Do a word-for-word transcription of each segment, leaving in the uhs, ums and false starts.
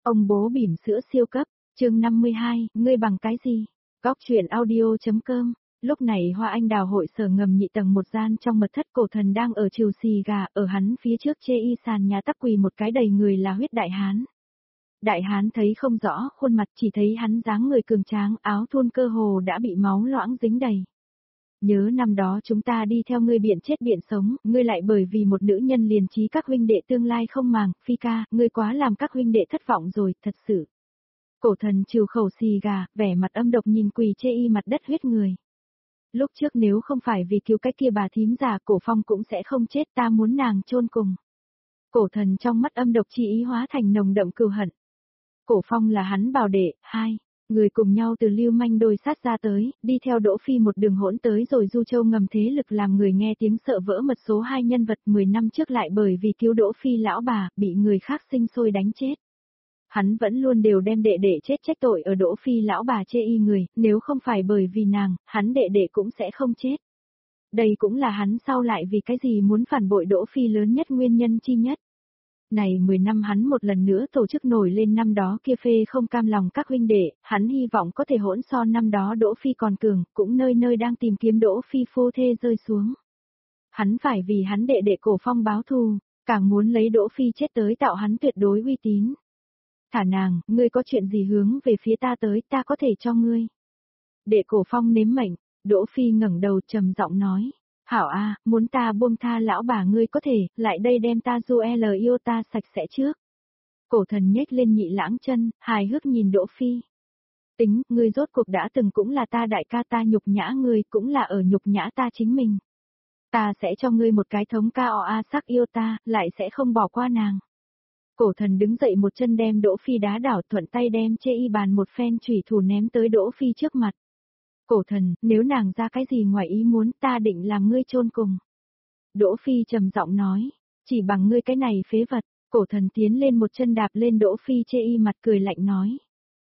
Ông bố bỉm sữa siêu cấp, chương năm mươi hai, ngươi bằng cái gì? Góc chuyện audio.com. Lúc này Hoa Anh Đào hội sở ngầm nhị tầng một gian trong mật thất, Cổ Thần đang ở chiều xì gà, ở hắn phía trước chê y sàn nhà tắc quỳ một cái đầy người là huyết đại hán. Đại hán thấy không rõ khuôn mặt, chỉ thấy hắn dáng người cường tráng, áo thun cơ hồ đã bị máu loãng dính đầy. Nhớ năm đó chúng ta đi theo ngươi biện chết biện sống, ngươi lại bởi vì một nữ nhân liền trí các huynh đệ tương lai không màng, Phi ca, ngươi quá làm các huynh đệ thất vọng rồi, thật sự. Cổ Thần trừ khẩu xì gà, vẻ mặt âm độc nhìn quỳ chê y mặt đất huyết người. Lúc trước nếu không phải vì cứu cái kia bà thím già, Cổ Phong cũng sẽ không chết, ta muốn nàng chôn cùng. Cổ Thần trong mắt âm độc chi ý hóa thành nồng đậm cừu hận. Cổ Phong là hắn bảo đệ, hai người cùng nhau từ Lưu Manh đôi sát ra tới, đi theo Đỗ Phi một đường hỗn tới rồi Du Châu ngầm thế lực làm người nghe tiếng sợ vỡ mật số hai nhân vật mười năm trước lại bởi vì cứu Đỗ Phi lão bà, bị người khác sinh sôi đánh chết. Hắn vẫn luôn đều đem đệ đệ chết trách tội ở Đỗ Phi lão bà chê y người, nếu không phải bởi vì nàng, hắn đệ đệ cũng sẽ không chết. Đây cũng là hắn sau lại vì cái gì muốn phản bội Đỗ Phi lớn nhất nguyên nhân chi nhất. Này mười năm hắn một lần nữa tổ chức nổi lên năm đó kia phê không cam lòng các huynh đệ, hắn hy vọng có thể hỗn so năm đó Đỗ Phi còn cường, cũng nơi nơi đang tìm kiếm Đỗ Phi phu thê rơi xuống. Hắn phải vì hắn đệ đệ Cổ Phong báo thù, càng muốn lấy Đỗ Phi chết tới tạo hắn tuyệt đối uy tín. Thả nàng, ngươi có chuyện gì hướng về phía ta tới, ta có thể cho ngươi. Đệ Cổ Phong nếm mệnh, Đỗ Phi ngẩng đầu trầm giọng nói. Hảo a, muốn ta buông tha lão bà ngươi có thể, lại đây đem ta du l yêu ta sạch sẽ trước. Cổ Thần nhếch lên nhị lãng chân, hài hước nhìn Đỗ Phi. Tính, ngươi rốt cuộc đã từng cũng là ta đại ca, ta nhục nhã ngươi cũng là ở nhục nhã ta chính mình. Ta sẽ cho ngươi một cái thống ca o a sắc yêu ta, lại sẽ không bỏ qua nàng. Cổ Thần đứng dậy một chân đem Đỗ Phi đá đảo, thuận tay đem chê y bàn một phen chủy thủ ném tới Đỗ Phi trước mặt. Cổ Thần, nếu nàng ra cái gì ngoài ý muốn, ta định làm ngươi chôn cùng. Đỗ Phi trầm giọng nói, chỉ bằng ngươi cái này phế vật. Cổ Thần tiến lên một chân đạp lên Đỗ Phi chê y mặt, cười lạnh nói.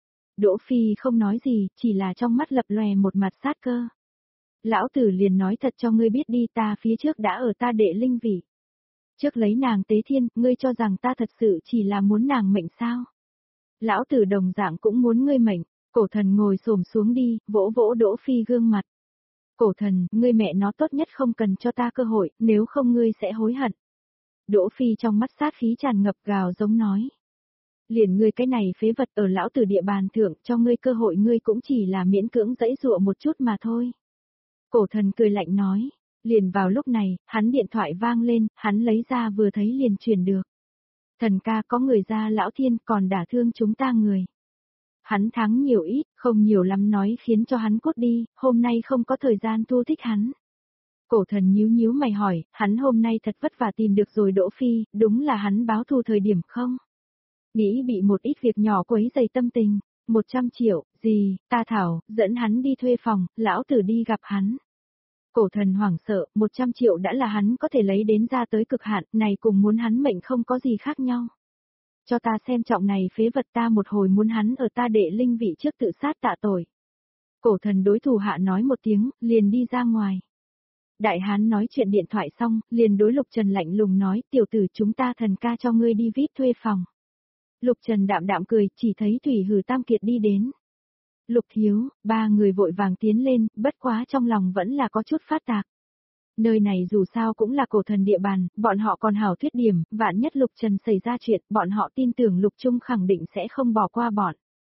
Đỗ Phi không nói gì, chỉ là trong mắt lập lòe một mặt sát cơ. Lão tử liền nói thật cho ngươi biết đi, ta phía trước đã ở ta đệ linh vị. Trước lấy nàng tế thiên, ngươi cho rằng ta thật sự chỉ là muốn nàng mệnh sao? Lão tử đồng dạng cũng muốn ngươi mệnh. Cổ Thần ngồi xổm xuống đi, vỗ vỗ Đỗ Phi gương mặt. Cổ Thần, ngươi mẹ nó tốt nhất không cần cho ta cơ hội, nếu không ngươi sẽ hối hận. Đỗ Phi trong mắt sát khí tràn ngập gào giống nói. Liền ngươi cái này phế vật ở lão tử địa bàn thượng, cho ngươi cơ hội ngươi cũng chỉ là miễn cưỡng dãy dụa một chút mà thôi. Cổ Thần cười lạnh nói. Liền vào lúc này, hắn điện thoại vang lên, hắn lấy ra vừa thấy liền truyền được. Thần ca, có người ra lão thiên còn đả thương chúng ta người. Hắn thắng nhiều ít, không nhiều lắm nói khiến cho hắn cút đi, hôm nay không có thời gian thu thích hắn. Cổ Thần nhíu nhíu mày hỏi, hắn hôm nay thật vất vả tìm được rồi Đỗ Phi, đúng là hắn báo thù thời điểm không? Nghĩ bị một ít việc nhỏ quấy dày tâm tình, một trăm triệu, gì, ta thảo, dẫn hắn đi thuê phòng, lão tử đi gặp hắn. Cổ Thần hoảng sợ, một trăm triệu đã là hắn có thể lấy đến ra tới cực hạn, này cùng muốn hắn mệnh không có gì khác nhau. Cho ta xem trọng này phế vật, ta một hồi muốn hắn ở ta đệ linh vị trước tự sát tạ tội. Cổ Thần đối thủ hạ nói một tiếng, liền đi ra ngoài. Đại hán nói chuyện điện thoại xong, liền đối Lục Trần lạnh lùng nói, tiểu tử chúng ta thần ca cho ngươi đi vê i pê thuê phòng. Lục Trần đạm đạm cười, chỉ thấy Thủy Hử Tam Kiệt đi đến. Lục thiếu, ba người vội vàng tiến lên, bất quá trong lòng vẫn là có chút phát tạc. Nơi này dù sao cũng là Cổ Thần địa bàn, bọn họ còn hảo thuyết điểm, vạn nhất Lục Trần xảy ra chuyện, bọn họ tin tưởng Lục Trung khẳng định sẽ không bỏ qua bọn.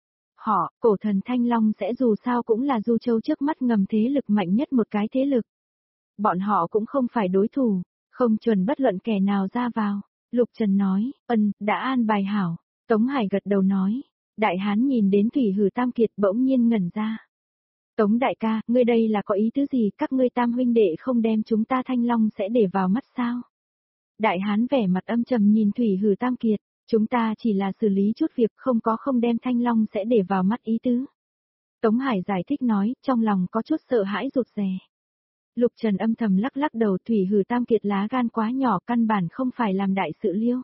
Họ, Cổ Thần Thanh Long sẽ dù sao cũng là Du Châu trước mắt ngầm thế lực mạnh nhất một cái thế lực. Bọn họ cũng không phải đối thủ, không chuẩn bất luận kẻ nào ra vào. Lục Trần nói, ân, đã an bài hảo. Tống Hải gật đầu nói. Đại hán nhìn đến Thủy Hử Tam Kiệt bỗng nhiên ngẩn ra. Tống đại ca, ngươi đây là có ý tứ gì, các ngươi tam huynh đệ không đem chúng ta Thanh Long sẽ để vào mắt sao? Đại hán vẻ mặt âm trầm nhìn Thủy Hử Tam Kiệt, chúng ta chỉ là xử lý chút việc, không có không đem Thanh Long sẽ để vào mắt ý tứ. Tống Hải giải thích nói, trong lòng có chút sợ hãi rụt rè. Lục Trần âm thầm lắc lắc đầu, Thủy Hử Tam Kiệt lá gan quá nhỏ, căn bản không phải làm đại sự liêu.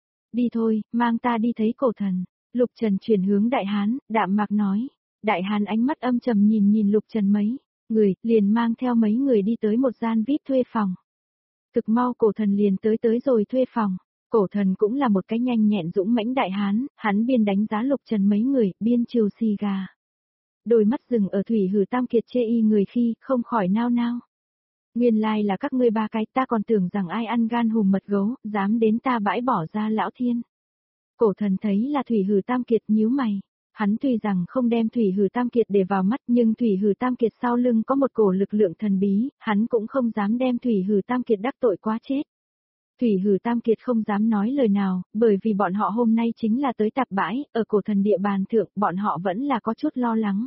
Đi thôi, mang ta đi thấy Cổ Thần. Lục Trần chuyển hướng đại hán, đạm mạc nói. Đại hán ánh mắt âm trầm nhìn nhìn Lục Trần mấy người, liền mang theo mấy người đi tới một gian vê i pê thuê phòng. Thực mau Cổ Thần liền tới tới rồi thuê phòng. Cổ thần cũng là một cái nhanh nhẹn dũng mãnh đại hán, hắn biên đánh giá Lục Trần mấy người, biên trừ xì gà. Đôi mắt dừng ở Thủy Hử Tam Kiệt chê y người khi, không khỏi nao nao. Nguyên lai là các ngươi ba cái, ta còn tưởng rằng ai ăn gan hùm mật gấu, dám đến ta bãi bỏ ra lão thiên. Cổ thần thấy là Thủy Hử Tam Kiệt nhíu mày. Hắn tuy rằng không đem Thủy Hử Tam Kiệt để vào mắt nhưng Thủy Hử Tam Kiệt sau lưng có một cổ lực lượng thần bí, hắn cũng không dám đem Thủy Hử Tam Kiệt đắc tội quá chết. Thủy Hử Tam Kiệt không dám nói lời nào, bởi vì bọn họ hôm nay chính là tới tạp bãi, ở cổ thần địa bàn thượng, bọn họ vẫn là có chút lo lắng.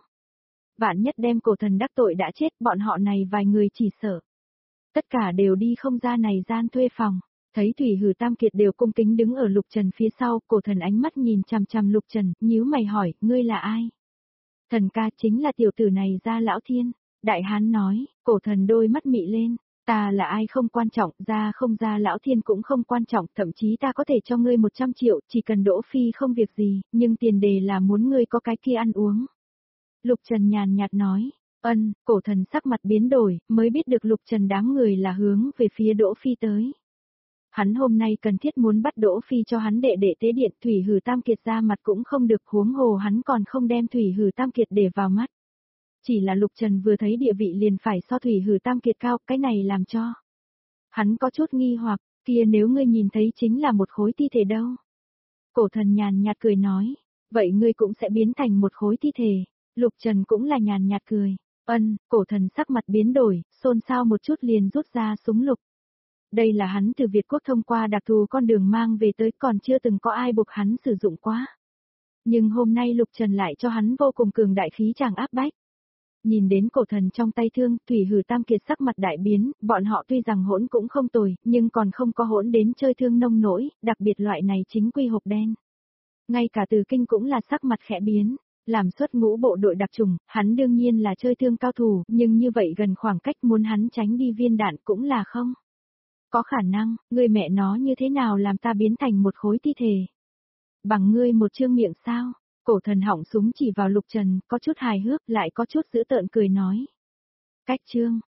Vạn nhất đem cổ thần đắc tội đã chết, bọn họ này vài người chỉ sợ. Tất cả đều đi không ra này gian thuê phòng. Thấy Thủy Hử Tam Kiệt đều cung kính đứng ở Lục Trần phía sau, cổ thần ánh mắt nhìn chằm chằm Lục Trần, nhíu mày hỏi, ngươi là ai? Thần ca chính là tiểu tử này Gia Lão Thiên. Đại hán nói, cổ thần đôi mắt mị lên, ta là ai không quan trọng, ra không ra Lão Thiên cũng không quan trọng, thậm chí ta có thể cho ngươi một trăm triệu, chỉ cần Đỗ Phi không việc gì, nhưng tiền đề là muốn ngươi có cái kia ăn uống. Lục Trần nhàn nhạt nói, ân, cổ thần sắc mặt biến đổi, mới biết được Lục Trần đám người là hướng về phía Đỗ Phi tới. Hắn hôm nay cần thiết muốn bắt Đỗ Phi cho hắn đệ đệ tế điện, Thủy Hử Tam Kiệt ra mặt cũng không được, huống hồ hắn còn không đem Thủy Hử Tam Kiệt để vào mắt. Chỉ là Lục Trần vừa thấy địa vị liền phải so Thủy Hử Tam Kiệt cao, cái này làm cho hắn có chút nghi hoặc, kia nếu ngươi nhìn thấy chính là một khối thi thể đâu. Cổ thần nhàn nhạt cười nói, vậy ngươi cũng sẽ biến thành một khối thi thể. Lục Trần cũng là nhàn nhạt cười, ân, cổ thần sắc mặt biến đổi, xôn xao một chút liền rút ra súng lục. Đây là hắn từ Việt Quốc thông qua đặc thù con đường mang về tới, còn chưa từng có ai buộc hắn sử dụng quá. Nhưng hôm nay Lục Trần lại cho hắn vô cùng cường đại khí tràng áp bách. Nhìn đến cổ thần trong tay thương, Thủy Hử Tam Kiệt sắc mặt đại biến, bọn họ tuy rằng hỗn cũng không tồi, nhưng còn không có hỗn đến chơi thương nông nỗi, đặc biệt loại này chính quy hộp đen. Ngay cả Từ Kinh cũng là sắc mặt khẽ biến. Làm xuất ngũ bộ đội đặc trùng, hắn đương nhiên là chơi thương cao thủ, nhưng như vậy gần khoảng cách muốn hắn tránh đi viên đạn cũng là không. Có khả năng, người mẹ nó như thế nào làm ta biến thành một khối thi thể. Bằng ngươi một trương miệng sao? Cổ thần hỏng súng chỉ vào Lục Trần, có chút hài hước lại có chút dữ tợn cười nói. Cách trương,